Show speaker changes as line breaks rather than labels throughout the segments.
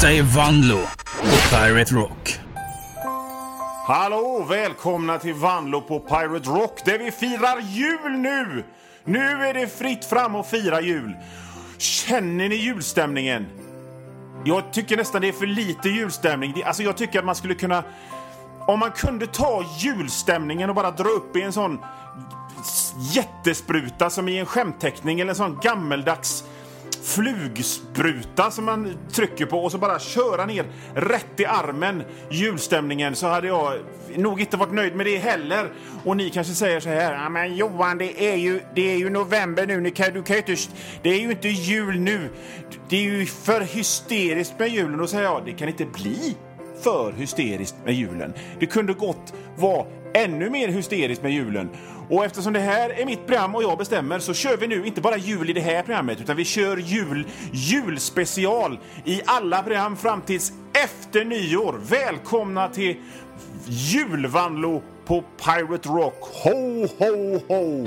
Detta är Vanlo på Pirate Rock.
Hallå, välkomna till Vanlo på Pirate Rock där vi firar jul nu! Nu är det fritt fram och fira jul. Känner ni julstämningen? Jag tycker nästan det är för lite julstämning. Alltså jag tycker att man skulle kunna... Om man kunde ta julstämningen och bara dra upp i en sån jättespruta som i en skämteckning eller en sån gammeldags flugspruta som man trycker på och så bara köra ner rätt i armen julstämningen, så hade jag nog inte varit nöjd med det heller. Och ni kanske säger så här: ja, men Johan, det är ju november nu, du kan ju inte, det är ju inte jul nu, det är ju för hysteriskt med julen. Och säger jag, det kan inte bli för hysteriskt med julen. Det kunde gott vara ännu mer hysteriskt med julen. Och eftersom det här är mitt program och jag bestämmer, så kör vi nu inte bara jul i det här programmet, utan vi kör julspecial i alla program fram tills efter nyår. Välkomna till julvanlo på Pirate Rock. Ho, ho, ho!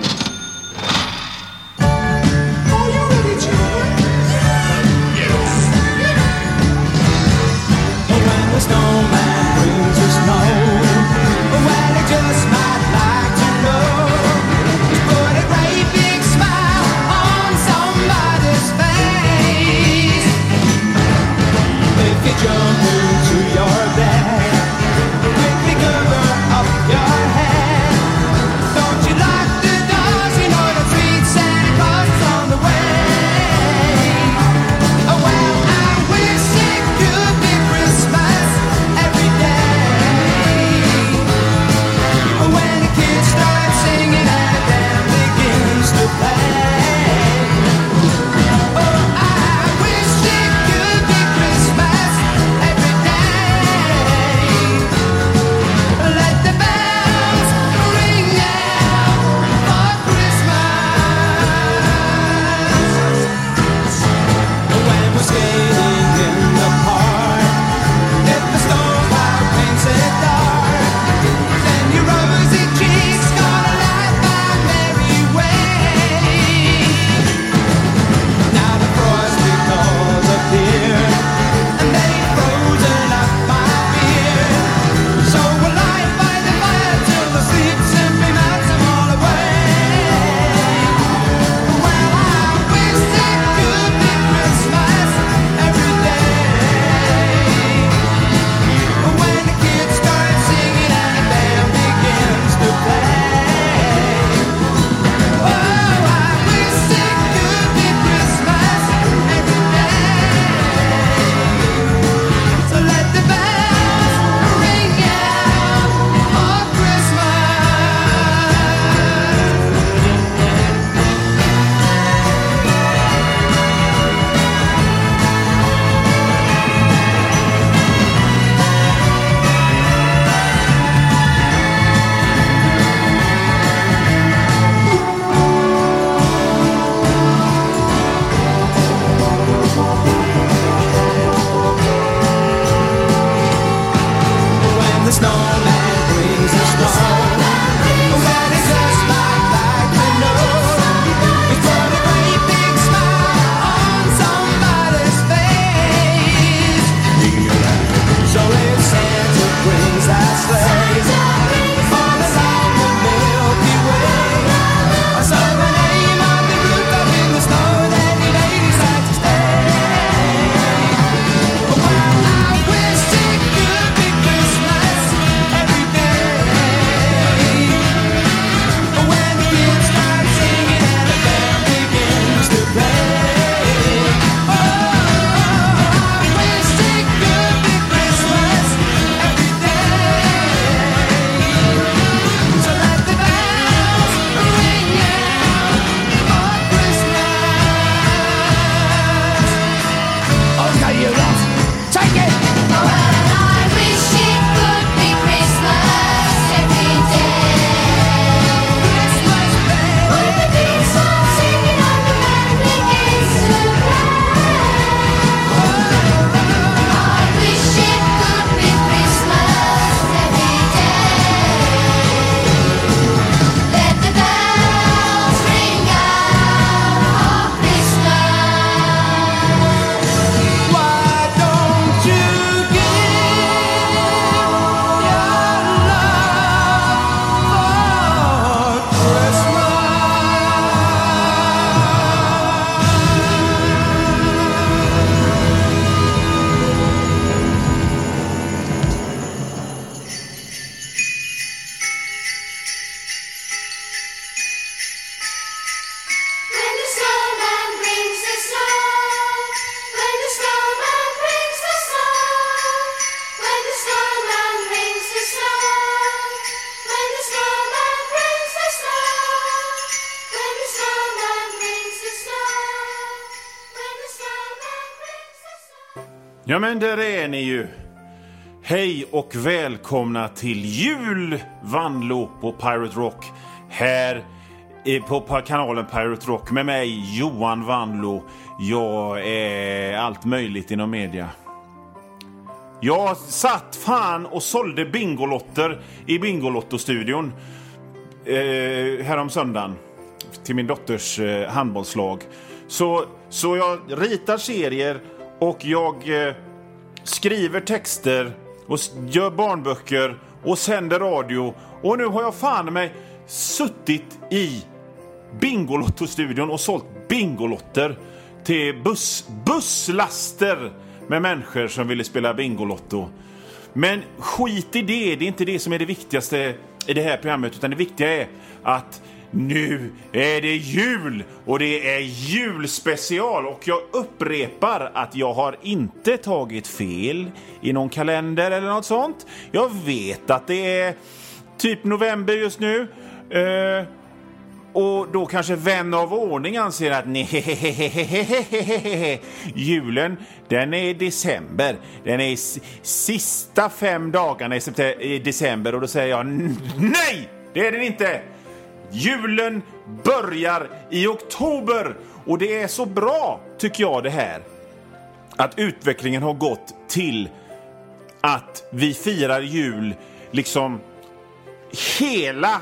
Jump into your bed, quickly cover up your head. Don't you lock the door?
Ja, men där är ni ju. Hej och välkomna till julvanlo på Pirate Rock. Här på kanalen Pirate Rock med mig, Johan Vanlo. Jag är allt möjligt inom media. Jag satt fan och sålde bingolotter i Bingolotto-studion härom söndagen till min dotters handbollslag. Så jag ritar serier och jag skriver texter och gör barnböcker och sänder radio. Och nu har jag fan mig suttit i Bingolotto-studion och sålt bingolotter till busslaster med människor som ville spela Bingolotto. Men skit i det, det är inte det som är det viktigaste i det här programmet, utan det viktiga är att nu är det jul och det är julspecial, och jag upprepar att jag har inte tagit fel i någon kalender eller något sånt. Jag vet att det är typ november just nu. Och då kanske vän av ordning anser att julen, den är i december. Den är sista 5 dagarna i december. Och då säger jag nej, det är den inte. Julen börjar i oktober. Och det är så bra, tycker jag, det här. Att utvecklingen har gått till att vi firar jul liksom hela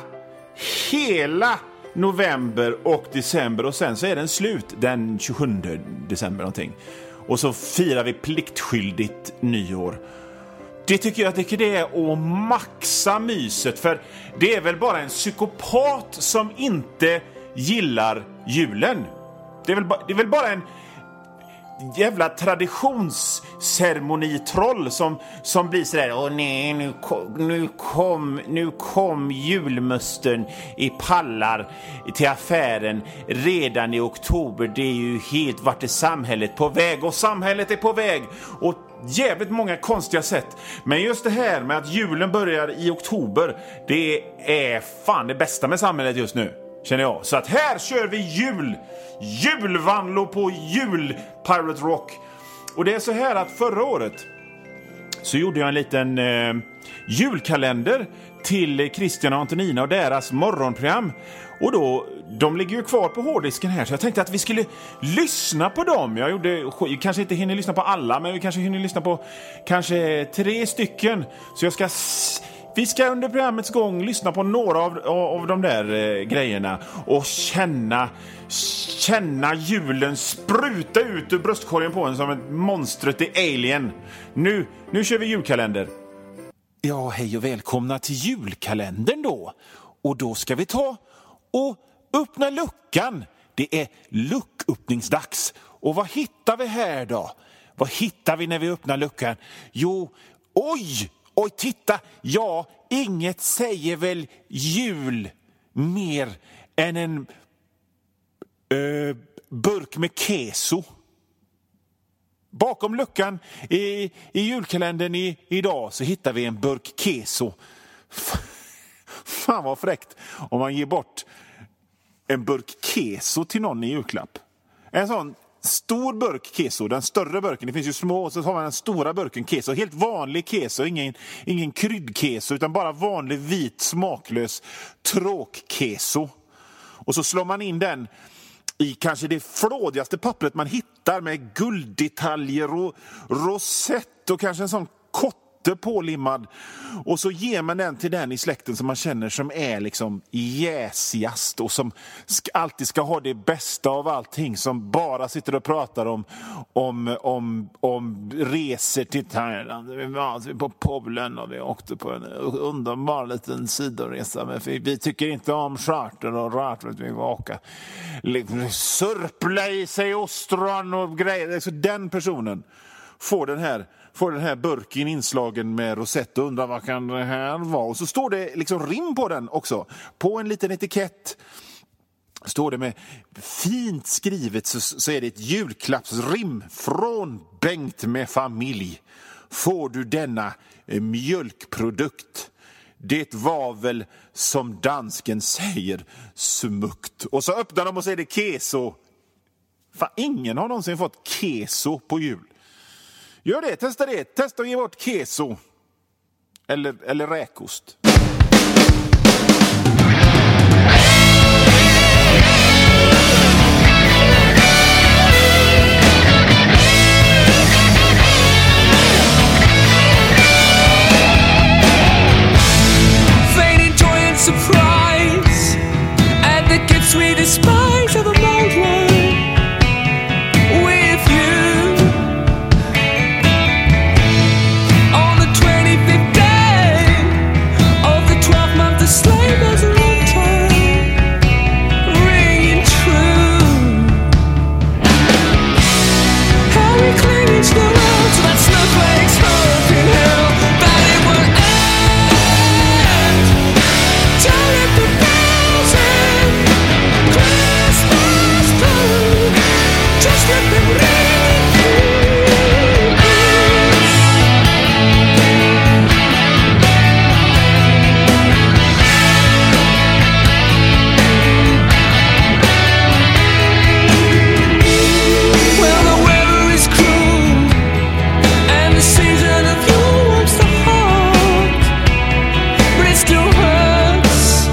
november och december, och sen så är den slut den 27 december någonting. Och så firar vi pliktskyldigt nyår. Det tycker jag det är att maxa myset, för det är väl bara en psykopat som inte gillar julen. Det är väl bara en jävla traditionsceremonitroll som blir så där: åh nej, nu kom julmusten i pallar till affären redan i oktober. Det är ju helt, vart är samhället på väg? Och samhället är på väg och jävligt många konstiga sätt. Men just det här med att julen börjar i oktober, det är fan det bästa med samhället just nu, känner jag. Så att här kör vi julvanlo på Pirate Rock. Och det är så här att förra året så gjorde jag en liten julkalender till Christian och Antonina och deras morgonprogram. Och då, de ligger ju kvar på hårddisken här, så jag tänkte att vi skulle lyssna på dem. Jag kanske inte hinner lyssna på alla, men vi kanske hinner lyssna på kanske 3 stycken. Så vi ska under programmets gång lyssna på några av de där grejerna och känna julen spruta ut ur bröstkorgen på en som ett monstret i Alien. Nu kör vi julkalender. Ja, hej och välkomna till julkalendern då. Och då ska vi ta och öppna luckan. Det är lucköppningsdags. Och vad hittar vi här då? Vad hittar vi när vi öppnar luckan? Jo, oj, titta. Ja, inget säger väl jul mer än en burk med keso. Bakom luckan i julkalendern idag så hittar vi en burk keso. Fan vad fräckt om man ger bort en burk keso till någon i julklapp. En sån stor burk keso, den större burken. Det finns ju små, och så har man den stora burken keso. Helt vanlig keso, ingen kryddkeso, utan bara vanlig vit smaklös tråkkeso. Och så slår man in den i kanske det flådigaste pappret man hittar med gulddetaljer och rosett och kanske en sån kotte pålimmad. Och så ger man den till den i släkten som man känner som är liksom jäsigast och som alltid ska ha det bästa av allting, som bara sitter och pratar om resor till Thailand. Vi var på Polen och vi åkte på en underbar liten sidoresa, men vi tycker inte om charter och rart, vi vill åka sörpla i sig ostron och grejer. Så den personen får den här burken inslagen med rosett och undrar vad kan det här vara. Och så står det liksom rim på den också. På en liten etikett står det med fint skrivet, så är det ett julklappsrim från Bengt med familj. Får du denna mjölkprodukt? Det var väl som dansken säger smukt. Och så öppnar de och säger det keso. Fan, ingen har någonsin fått keso på jul. Gör det, testa det. Testa att ge bort keso. Eller räkost.
Fading joy and surprise, and the gifts we despise of a old one with you. On the 25th day of the 12th month, the slave was a long time, ringing true. How we cling each the world to that snowflake's hope in hell, that it would end. Turn up the bells and Christmas time, just let them ring through us. Well, the weather is cruel, and the season of yule warms the heart, but it still hurts.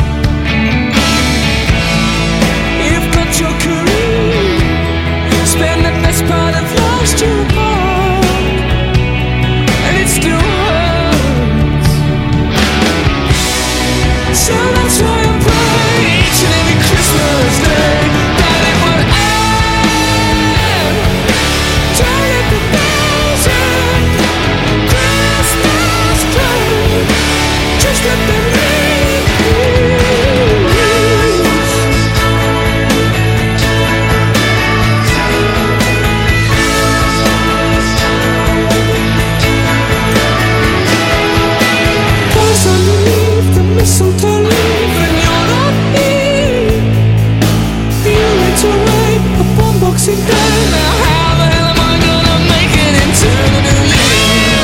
You've got your career, spend the best part of last year apart, and it still hurts. So that's why I pray each and every Christmas day that it would end. Turn up the bells and Christmas time, just let them ring through us. Cause underneath the mistletoe leaf, and you're not here. You went away upon Boxing Day. Now how the hell am I gonna make it into the new year?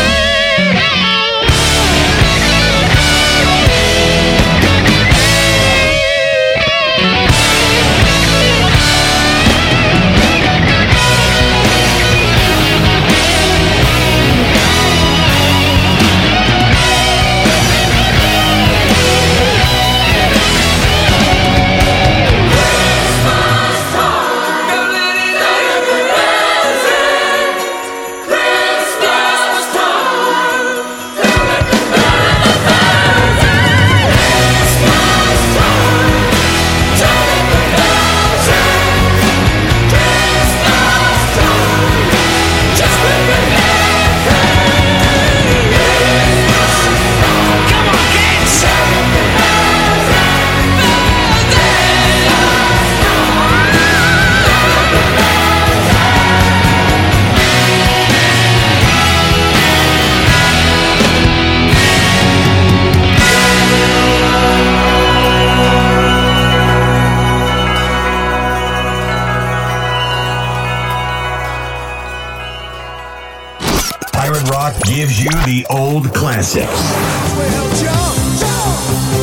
Pirate Rock gives you the old classics.
Well, jump, jump.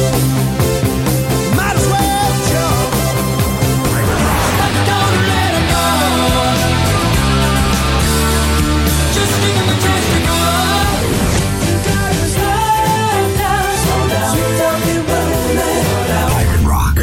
Might as well jump. Don't let 'em go. Just give 'em a chance to go. You gotta slow down, slow down. Sweet talking romance.
Pirate Rock.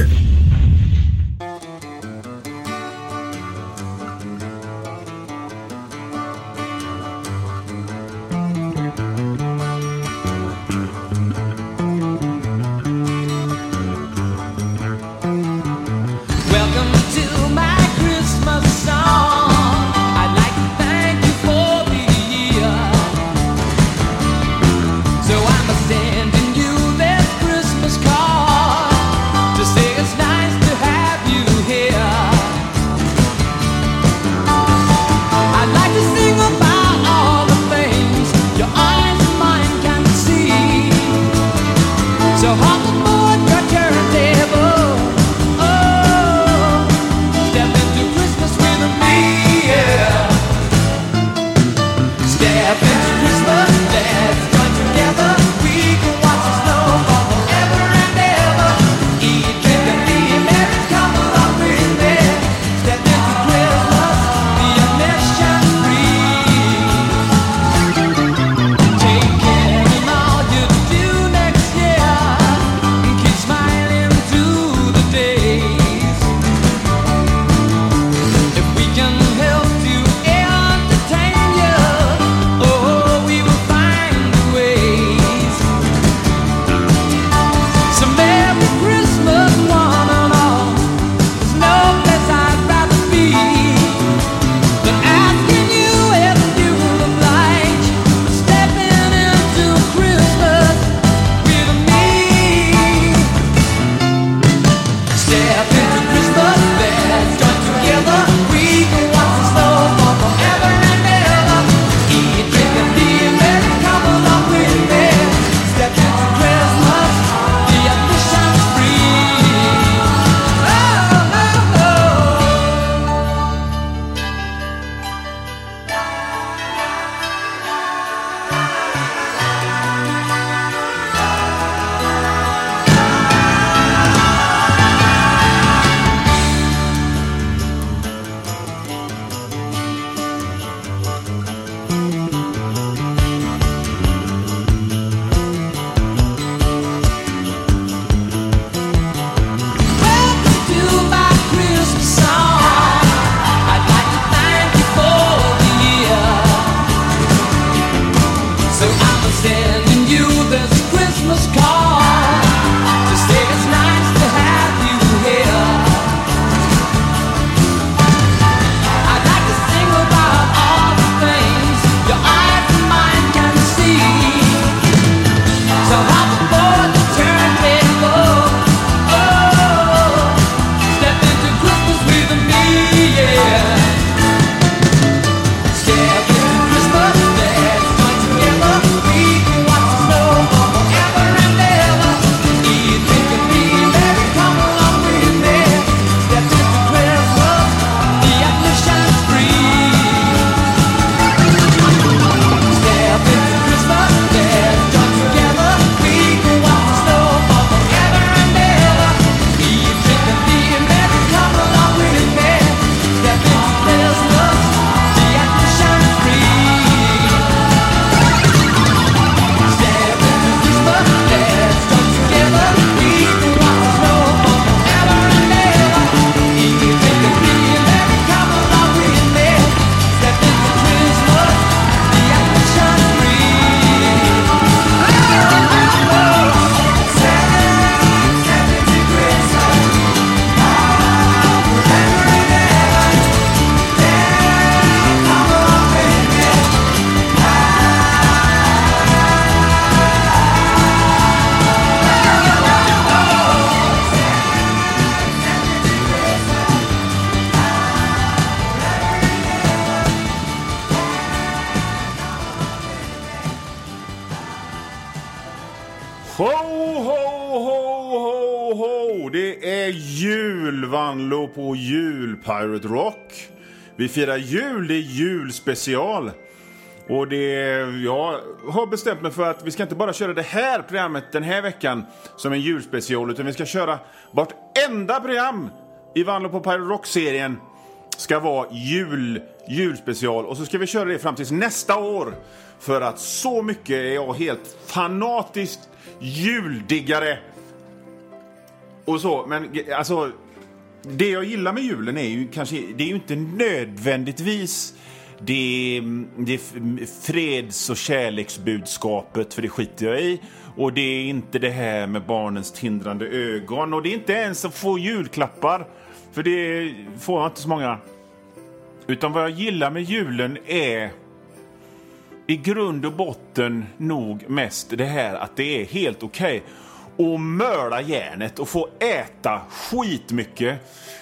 Vanlo på jul Pirate Rock. Vi firar jul, det är julspecial. Och jag har bestämt mig för att vi ska inte bara köra det här programmet den här veckan som en julspecial, utan vi ska köra vartenda program i Vanlo på Pirate Rock-serien ska vara julspecial. Och så ska vi köra det fram tills nästa år. För att så mycket är jag helt fanatiskt juldiggare. Och så, men alltså det jag gillar med julen är ju kanske, det är ju inte nödvändigtvis det är freds- och kärleksbudskapet, för det skiter jag i. Och det är inte det här med barnens tindrande ögon. Och det är inte ens att få julklappar, för det får man inte så många. Utan vad jag gillar med julen är i grund och botten nog mest det här att det är helt okej att möla järnet och få äta skitmycket.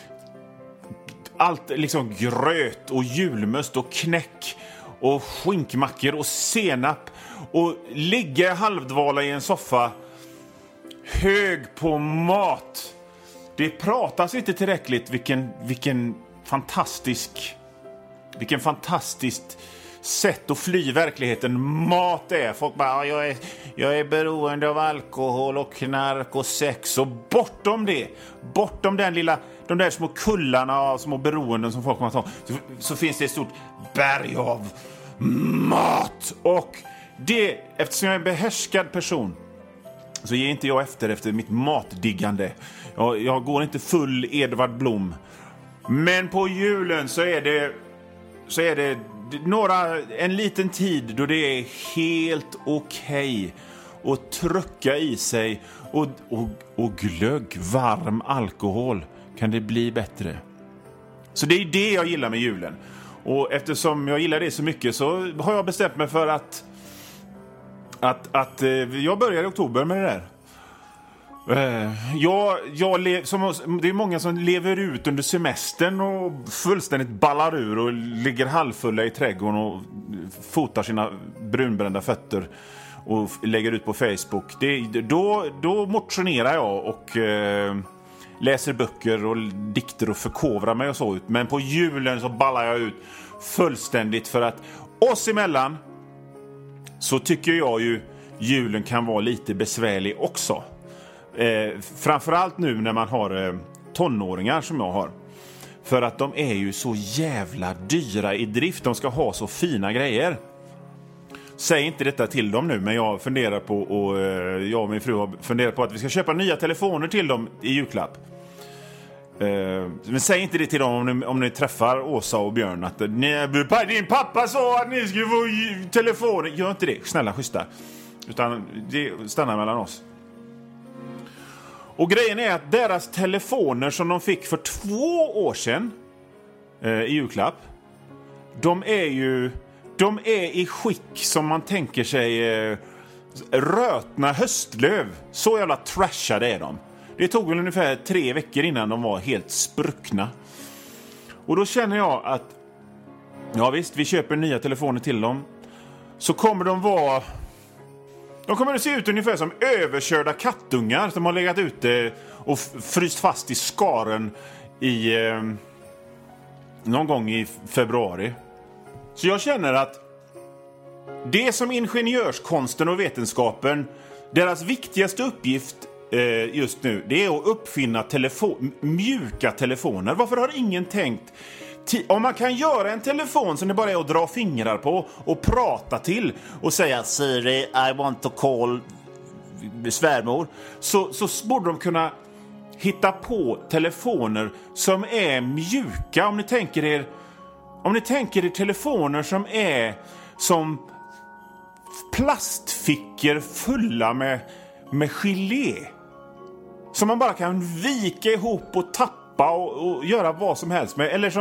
Allt liksom gröt och julmust och knäck och skinkmackor och senap och ligga halvdvala i en soffa hög på mat. Det pratas inte tillräckligt vilken fantastiskt sätt att fly verkligheten mat är. Folk bara, jag är beroende av alkohol och knark och sex, och bortom de där små kullarna av små beroenden som folk kommer att ta, så finns det ett stort berg av mat. Och det, eftersom jag är en behärskad person, så ger inte jag efter mitt matdiggande. Jag går inte full Edvard Blom. Men på julen så är det en liten tid då det är helt okej att trycka i sig och glögg, varm alkohol. Kan det bli bättre? Så det är det jag gillar med julen. Och eftersom jag gillar det så mycket så har jag bestämt mig för att jag börjar i oktober med det där. Det är många som lever ut under semestern och fullständigt ballar ur och ligger halvfulla i trädgården och fotar sina brunbrända fötter och lägger ut på Facebook. Då motionerar jag och läser böcker och dikter och förkovrar mig och så ut. Men på julen så ballar jag ut fullständigt, för att oss emellan så tycker jag ju julen kan vara lite besvärlig också. Framförallt nu när man har tonåringar som jag har. För att de är ju så jävla dyra i drift. De ska ha så fina grejer. Säg inte detta till dem nu, men jag funderar på, och jag och min fru har funderat på att vi ska köpa nya telefoner till dem i julklapp. Men säg inte det till dem om ni träffar Åsa och Björn, att din pappa sa att ni skulle få telefoner. Gör inte det, snälla schyssta. Utan det stannar mellan oss. Och grejen är att deras telefoner som de fick för 2 år sedan i julklapp, de är i skick som man tänker sig rötna höstlöv. Så jävla trashade är de. Det tog väl ungefär 3 veckor innan de var helt spruckna. Och då känner jag att ja visst, vi köper nya telefoner till dem. Så kommer de kommer att se ut ungefär som överkörda kattungar som har legat ute och fryst fast i skaren i någon gång i februari. Så jag känner att det som ingenjörskonsten och vetenskapen, deras viktigaste uppgift just nu, det är att uppfinna mjuka telefoner. Varför har ingen tänkt om man kan göra en telefon som det bara är att dra fingrar på och prata till och säga Siri, I want to call svärmor, så borde de kunna hitta på telefoner som är mjuka. Om ni tänker er telefoner som är som plastfickor fulla med gelé, som man bara kan vika ihop och tappa och göra vad som helst med. Eller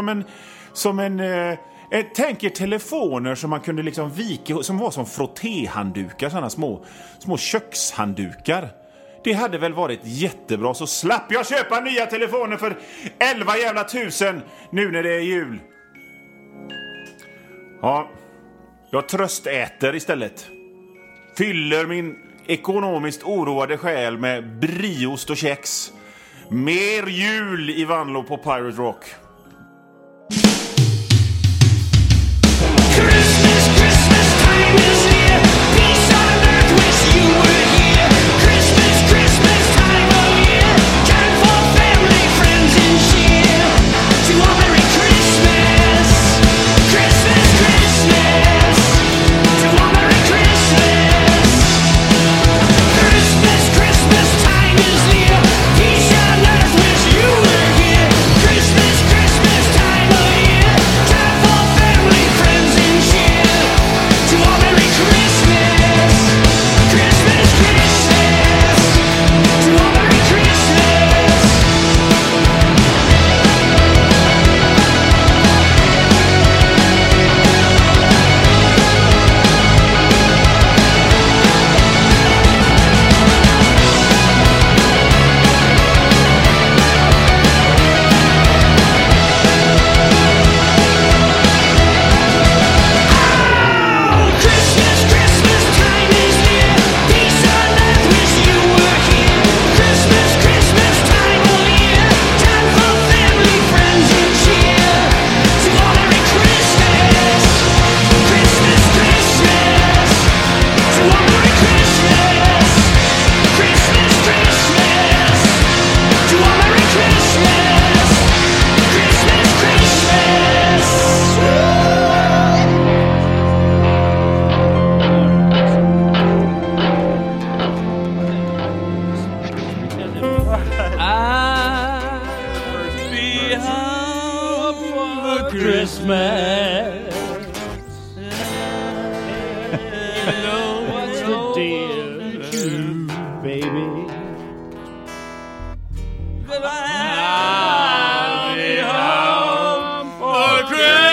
tänk er telefoner som man kunde liksom vika, som var som frottéhanddukar, sådana små kökshanddukar. Det hade väl varit jättebra, så slapp jag köpa nya telefoner för 11 jävla tusen nu när det är jul. Ja, jag tröstäter istället. Fyller min ekonomiskt oroade själ med briost och kex. Mer jul i Vanlo på Pirate Rock.
Christmas, Christmas time is here. Peace on earth, wish you were here. Christmas, Christmas time of year. Time for family, friends and cheer. To all Merry Christmas. Christmas, Christmas. To all Merry Christmas. Christmas, Christmas time is near. Peace on earth, wish you were here. Christmas, Christmas time of year. Time for family, friends and cheer. To all Merry Christmas. Christmas, Christmas. To all Merry Christmas. Christmas, Christmas time is near. Peace on earth, wish you were here. Christmas, Christmas time of year. Time for family, friends and cheer. To all Merry Christmas. Christmas, Christmas. To all Merry Christmas. Christmas, Christmas. To all Merry Christmas. Christmas, Christmas.
I'll be home for Christmas. You know what's the deal, baby? I'll be home for Christmas.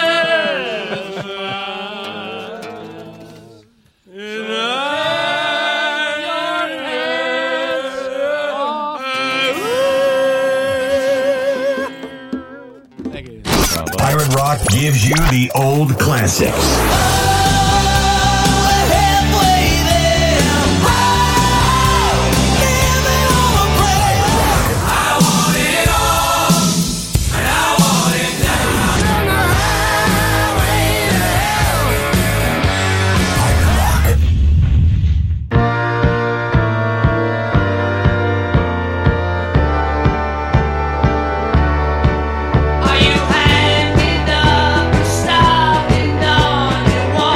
Pirate Rock gives you the old classics.
Are you hanging up, starting on your wall?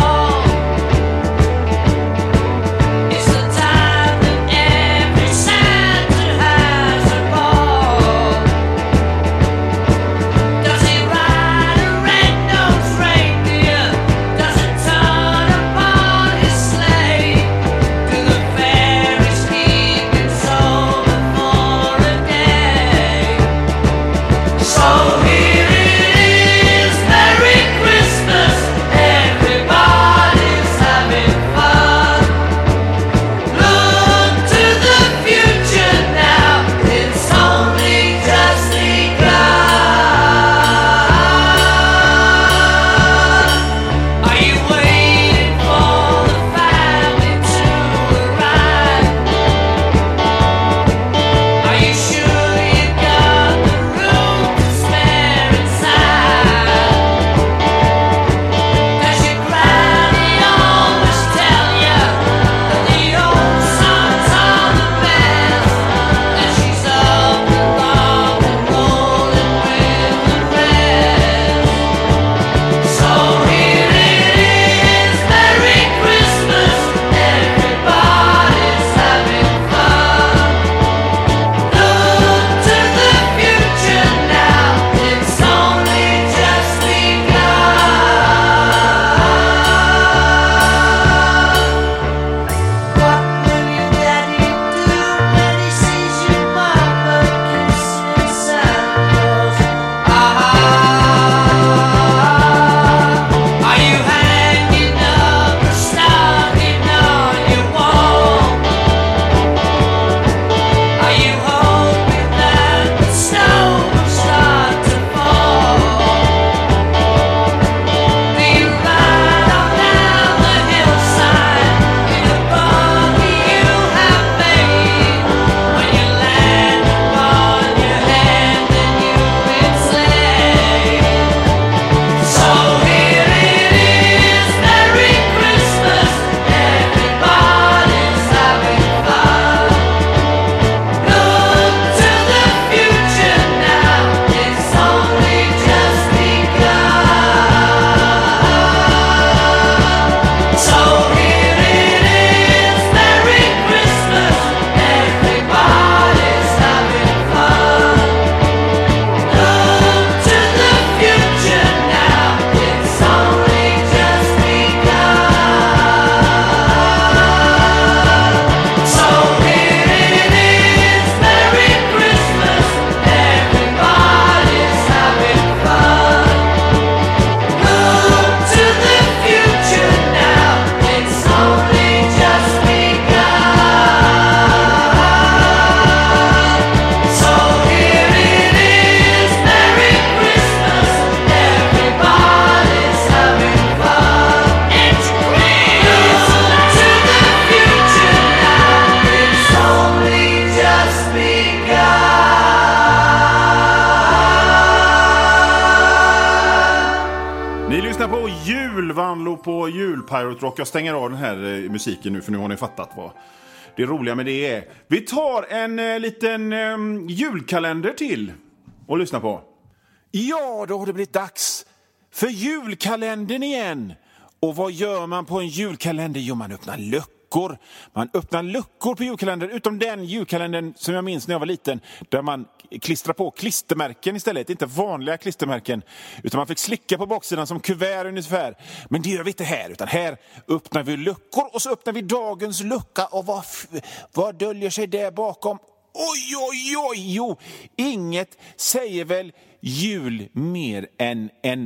jul, Vanlo på jul, Pirate Rock. Jag stänger av den här musiken nu, för nu har ni fattat vad det roliga med det är. Vi tar en liten julkalender till och lyssna på. Ja, då har det blivit dags för julkalendern igen. Och vad gör man på en julkalender? Jo, man öppnar luckor. Man öppnar luckor på julkalendern, utom den julkalendern som jag minns när jag var liten, där man klistrar på klistermärken istället. Inte vanliga klistermärken, utan man fick slicka på baksidan som kuvert ungefär. Men det gör vi inte här, utan här öppnar vi luckor, och så öppnar vi dagens lucka. Och vad döljer sig där bakom? Oj. Jo, inget säger väl jul mer än en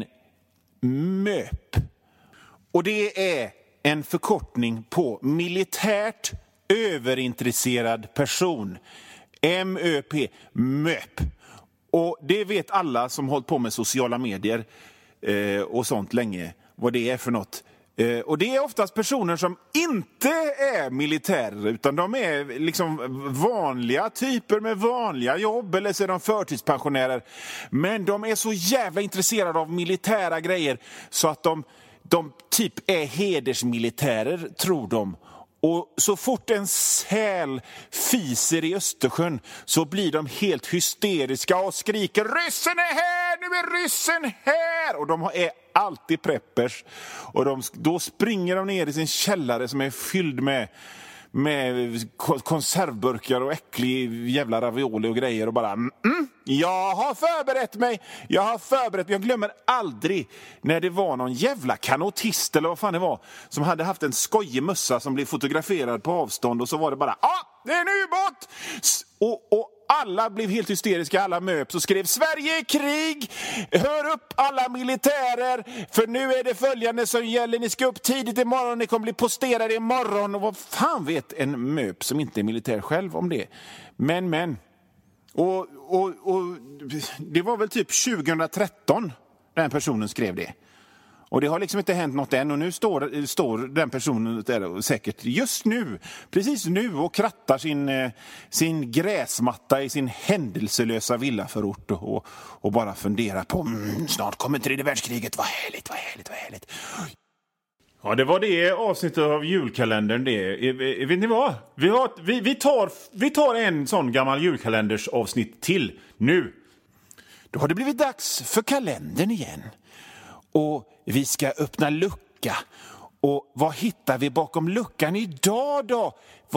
MÖP. Och det är en förkortning på militärt överintresserad person. MÖP, MÖP. Och det vet alla som hållit på med sociala medier och sånt länge, vad det är för något. Och det är oftast personer som inte är militärer, utan de är liksom vanliga typer med vanliga jobb, eller så är de förtidspensionärer. Men de är så jävla intresserade av militära grejer så att de typ är hedersmilitärer, tror de. Och så fort en säl fiser i Östersjön så blir de helt hysteriska och skriker: ryssen är här, nu är ryssen här! Och de är alltid preppers. Och då springer de ner i sin källare som är fylld med konservburkar och äcklig jävla ravioli och grejer, och bara jag har förberett mig. Jag glömmer aldrig när det var någon jävla kanotist eller vad fan det var som hade haft en skojig mössa som blev fotograferad på avstånd, och så var det bara det är en ubåt! Och alla blev helt hysteriska, alla möps och skrev: Sverige är krig, hör upp alla militärer, för nu är det följande som gäller, ni ska upp tidigt imorgon, ni kommer bli posterade imorgon. Och vad fan vet en möp som inte är militär själv om det? Men och det var väl typ 2013 den personen skrev det. Och det har liksom inte hänt något än, och nu står den personen där säkert just nu, precis nu, och krattar sin gräsmatta i sin händelselösa villaförort och bara funderar på snart kommer 3:e världskriget, vad härligt. Ja, det var det avsnittet av julkalendern det. Vet ni vad? Vi tar en sån gammal julkalenders avsnitt till nu. Då har det blivit dags för kalendern igen. Och vi ska öppna lucka. Och vad hittar vi bakom luckan idag då?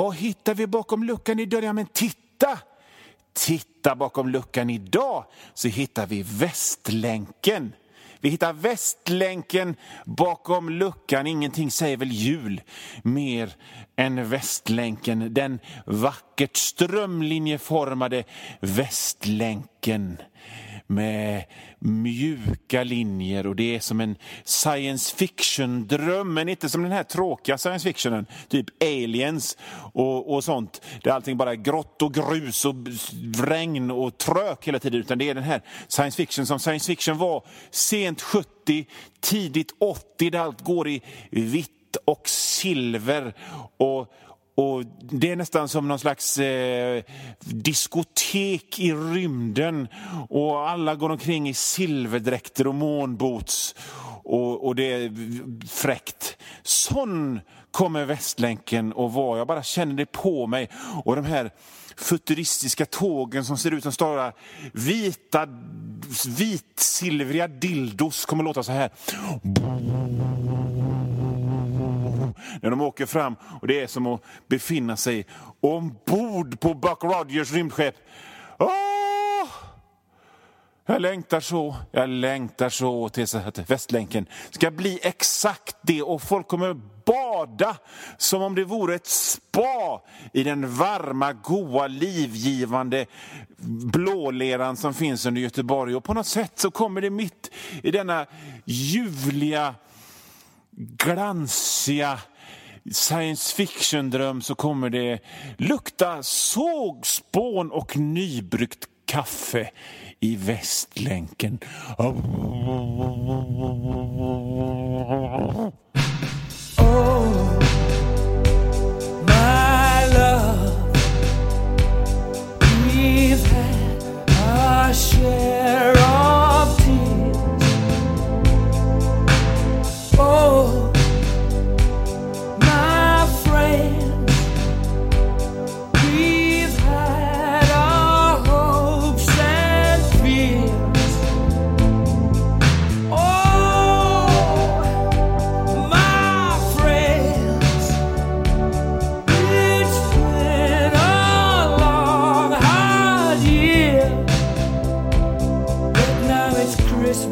Ja, men titta bakom luckan idag så hittar vi Västlänken. Vi hittar Västlänken bakom luckan. Ingenting säger väl jul mer än Västlänken. Den vackert strömlinjeformade Västlänken med mjuka linjer, och det är som en science fiction-dröm, men inte som den här tråkiga science fictionen, typ Aliens och sånt, där allting bara är grått och grus och regn och trök hela tiden, utan det är den här science fiction som science fiction var sent 70, tidigt 80, där allt går i vitt och silver, och det är nästan som någon slags diskotek i rymden, och alla går omkring i silverdräkter och månboots, och det är fräckt. Sån kommer Västlänken och var. Jag bara känner det på mig. Och de här futuristiska tågen som ser ut som stora vitsilvriga dildos kommer låta så här när de åker fram, och det är som att befinna sig ombord på Buck Rogers rymdskepp. Jag längtar så tills att Västlänken ska bli exakt det, och folk kommer bada som om det vore ett spa i den varma, goa, livgivande blåleran som finns under Göteborg. Och på något sätt så kommer det mitt i denna ljuvliga, glansiga science fiction-dröm, så kommer det lukta sågspån och nybryggt kaffe i Västlänken.
Oh, my love, we've had our share of tears.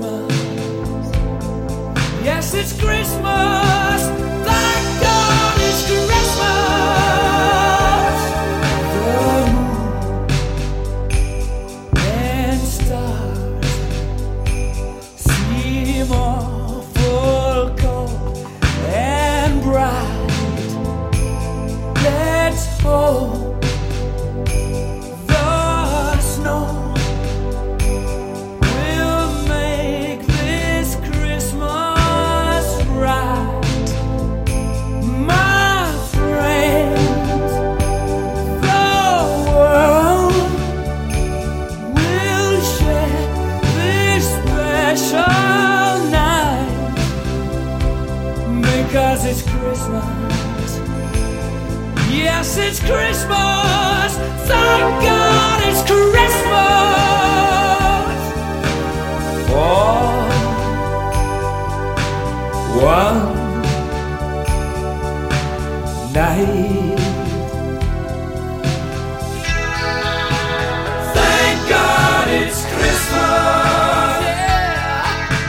Christmas. Yes, it's Christmas. Thank God it's Christmas. The moon and stars seem awful cold and bright. Let's hope the snow will make this Christmas right. My friends, the world will share this special night because it's Christmas. Yes, it's Christmas. Thank God it's Christmas. For one night. Thank God it's Christmas. Yeah.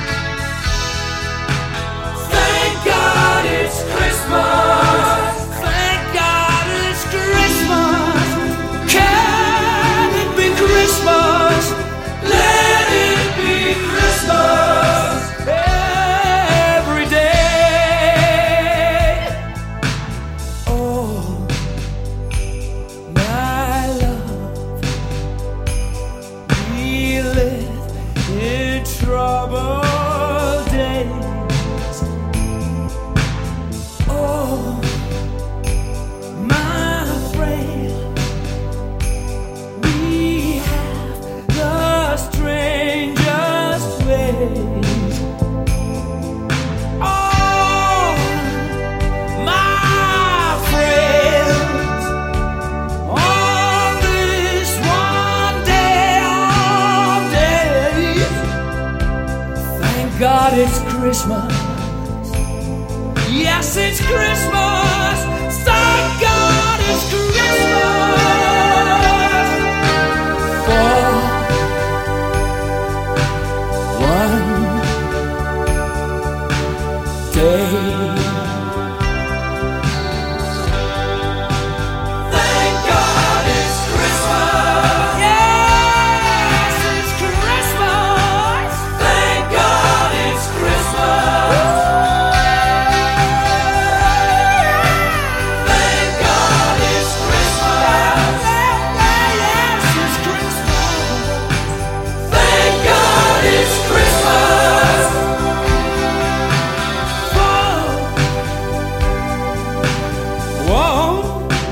Thank God it's Christmas. Thank God it's Christmas. Can it be Christmas? Let it be Christmas every day. Oh, my love, we live in troubled days. Oh, my friend, we have the strangest ways. Oh, my friends, on this one day of days, thank God it's Christmas. Yes, it's Christmas. Thank God it's Christmas. For one day. Thank God it's Christmas. Yes, it's Christmas. Thank God it's Christmas. Thank God it's Christmas. Yes, it's Christmas. Thank God it's Christmas. Whoa.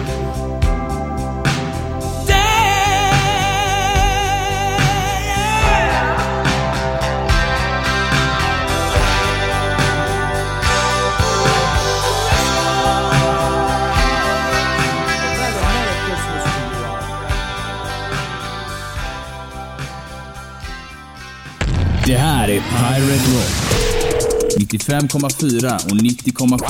Det här är Pirate Rock. 95,4 och 90,7.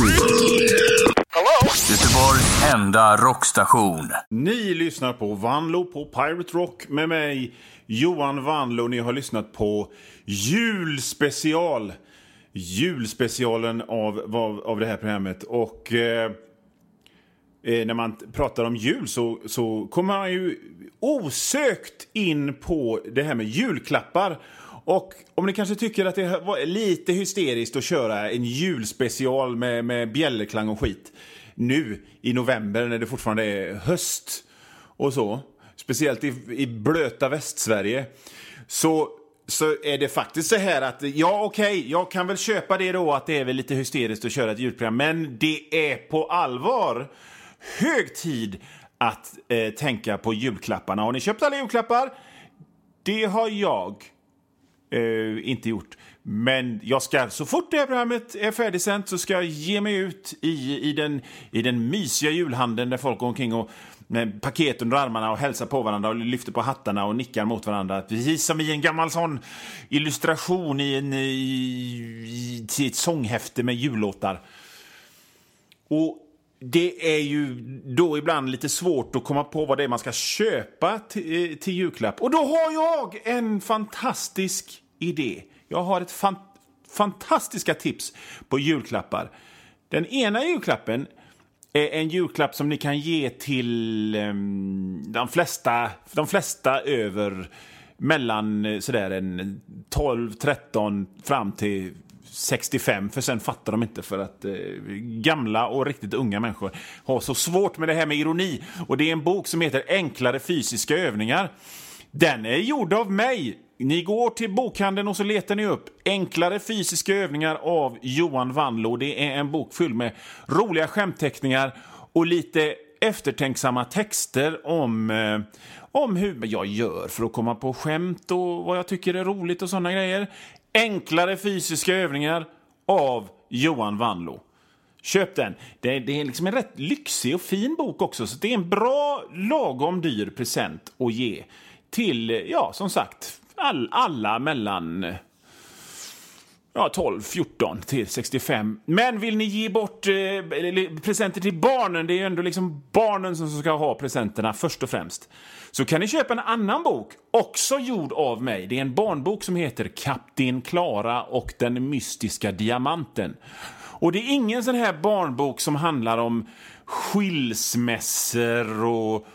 Göteborgs enda rockstation.
Ni lyssnar på Vanlo på Pirate Rock med mig, Johan Vanlo. Ni har lyssnat på julspecial. Julspecialen av det här programmet. Och när man pratar om jul så kommer man ju osökt in på det här med julklappar. Och om ni kanske tycker att det var lite hysteriskt att köra en julspecial med bjällerklang och skit nu i november när det fortfarande är höst och så, speciellt i blöta Västsverige, så är det faktiskt så här att jag kan väl köpa det då, att det är väl lite hysteriskt att köra ett julprogram, men det är på allvar hög tid att tänka på julklapparna. Har ni köpt alla julklappar? Det har jag inte gjort. Men jag ska, så fort det här programmet är färdigsänt, så ska jag ge mig ut i den mysiga julhandeln där folk går omkring och med paket under armarna och hälsar på varandra och lyfter på hattarna och nickar mot varandra. Precis som i en gammal sån illustration till ett sånghäfte med jullåtar. Och det är ju då ibland lite svårt att komma på vad det är man ska köpa till julklapp. Och då har jag en fantastisk idé. Jag har ett fantastiska tips på julklappar. Den ena julklappen är en julklapp som ni kan ge till de flesta över mellan sådär en 12-13 fram till 65, för sen fattar de inte, för att gamla och riktigt unga människor har så svårt med det här med ironi. Och det är en bok som heter Enklare fysiska övningar. Den är gjord av mig. Ni går till bokhandeln och så letar ni upp Enklare fysiska övningar av Johan Wanlo. Det är en bok full med roliga skämtteckningar och lite eftertänksamma texter om hur jag gör för att komma på skämt och vad jag tycker är roligt och sådana grejer. Enklare fysiska övningar av Johan Wanlo. Köp den. Det är liksom en rätt lyxig och fin bok också, så det är en bra, lagom dyr present att ge till, ja, som sagt, alla mellan 12, 14 till 65. Men vill ni ge bort presenter till barnen, det är ju ändå liksom barnen som ska ha presenterna först och främst, så kan ni köpa en annan bok, också gjord av mig. Det är en barnbok som heter Kapten Klara och den mystiska diamanten. Och det är ingen sån här barnbok som handlar om skilsmässor och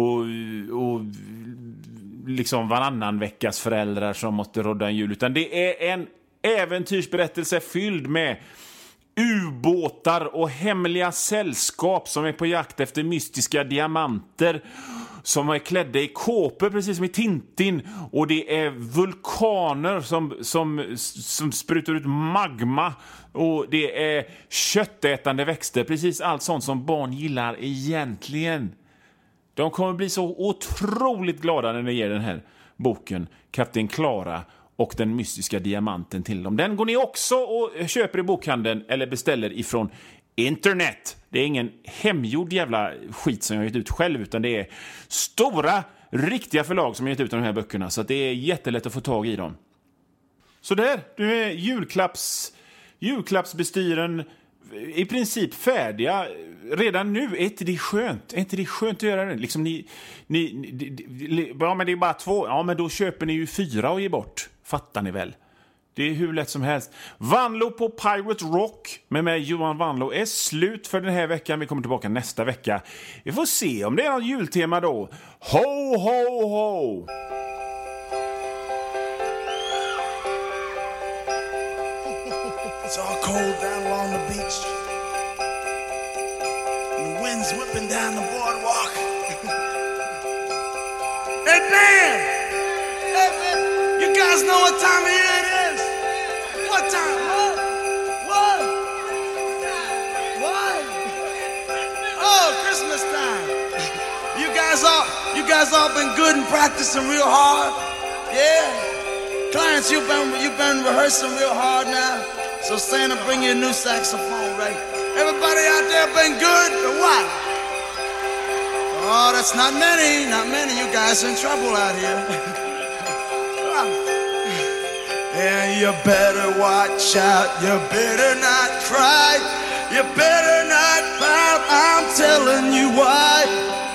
liksom varannan veckas föräldrar som måste rodda en jul, utan det är en äventyrsberättelse fylld med ubåtar och hemliga sällskap som är på jakt efter mystiska diamanter, som är klädda i kåpor precis som i Tintin, och det är vulkaner som sprutar ut magma, och det är köttätande växter, precis allt sånt som barn gillar egentligen. De kommer bli så otroligt glada när ni ger den här boken Kapten Klara och den mystiska diamanten till dem. Den går ni också och köper i bokhandeln eller beställer ifrån internet. Det är ingen hemgjord jävla skit som jag har gett ut själv, utan det är stora, riktiga förlag som har gett ut de här böckerna, så att det är jättelätt att få tag i dem. Så där, du är julklappsbestyren i princip färdiga redan nu. Är inte det skönt? Är inte det skönt att göra det? Liksom ja, men det är bara 2. Ja, men då köper ni ju 4 och ger bort. Fattar ni väl? Det är hur lätt som helst. Wanlo på Pirate Rock med mig, Johan Wanlo, är slut för den här veckan. Vi kommer tillbaka nästa vecka. Vi får se om det är något jultema då. Ho, ho, ho!
It's all cold down along the beach. And the wind's whipping down the boardwalk. Hey, Dan! Hey, man! You guys know what time of year it is? What time? What? Oh, Christmas time. You guys all been good and practicing real hard? Yeah? Clarence, you've been rehearsing real hard now. So Santa, bring you a new saxophone, right? Everybody out there been good or what? Oh, that's not many. You guys are in trouble out here. And you better watch out. You better not cry. You better not pout. I'm telling you why.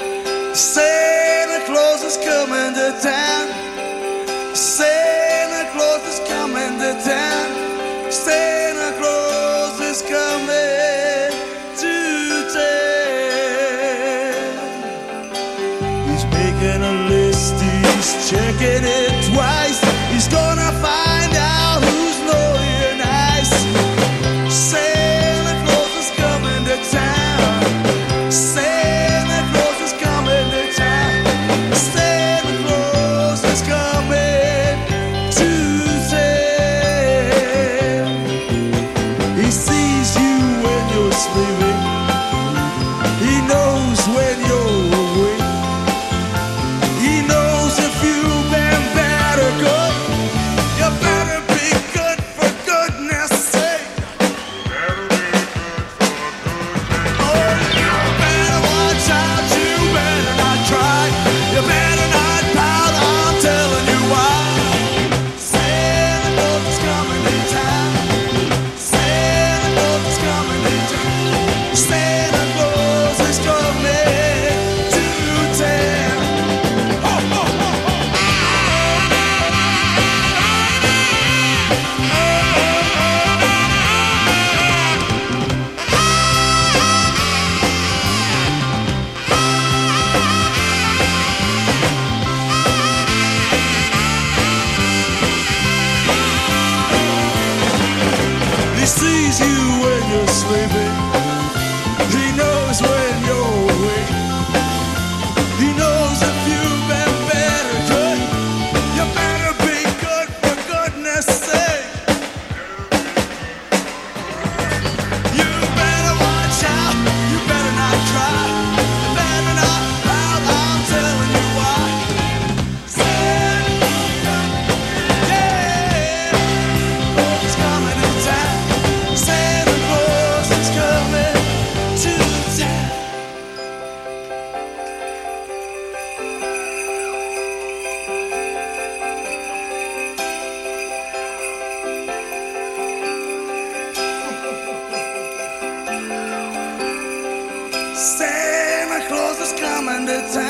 Santa Claus is coming to town. Santa Claus is coming to town. Santa Claus is coming to town. He's making a list, he's checking it twice. He's gonna find out who's naughty or nice. Santa Claus is coming to town. Santa Claus is coming to town. Santa Claus is coming to town. He sees you when you're sleeping. He knows when you're awake. He knows if you've been bad. sees you when you're sleeping. He knows when you're awake. He knows if you've been bad or good. You better be good for goodness sake. You better watch out. You better not cry. You better not pout. I'm telling you why. Santa, yeah, Claus is coming to town. Santa Claus is coming to town. Santa Claus is coming to town.